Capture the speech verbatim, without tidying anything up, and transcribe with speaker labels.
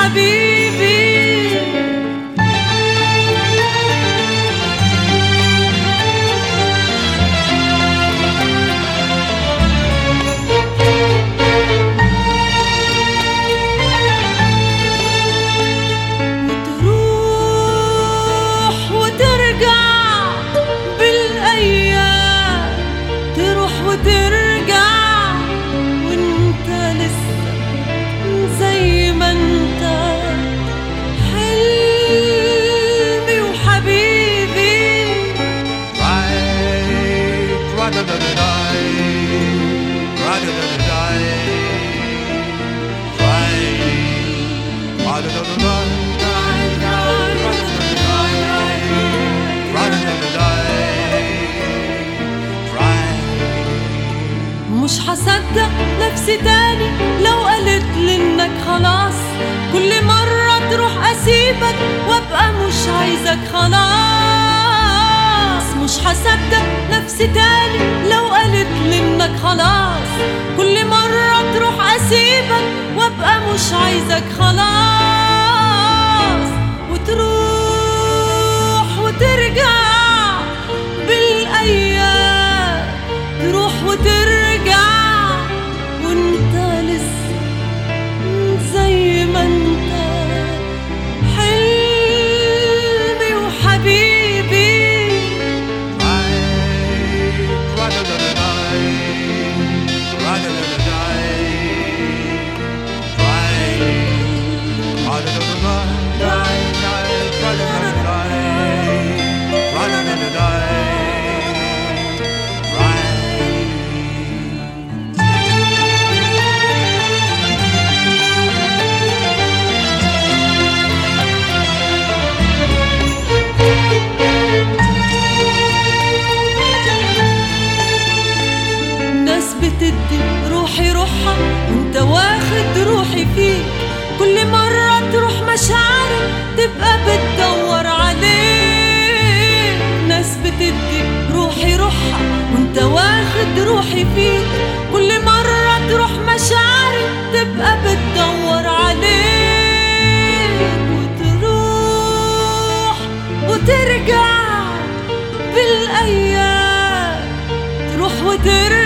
Speaker 1: وحبيبي. وترجع وانت لسه زي ما انت، حلمي وحبيبي.
Speaker 2: Right, ra-da-da-da-die, ra-da-da-da-die, right, ra-da-da-da-die,
Speaker 1: مش هصدق نفسي تاني لو قالت لي انك خلاص، كل مرة تروح اسيبك وابقى مش عايزك خلاص. مش هصدق نفسي تاني لو قالت لي انك خلاص، كل مرة تروح اسيبك وابقى مش عايزك خلاص. وتروح وترجع بالايام، تروح وترجع وانت لسه زي ما انت، حلمي وحبيبي. بتدي روحي روحها وانت واخد روحي فيك، كل مرة تروح مشاعري تبقى بتدور عليك. ناس بتدي روحي روحها وانت واخد روحي فيك، كل مرة تروح مشاعري تبقى بتدور عليك. وتروح وترجع بالايام، تروح وترجع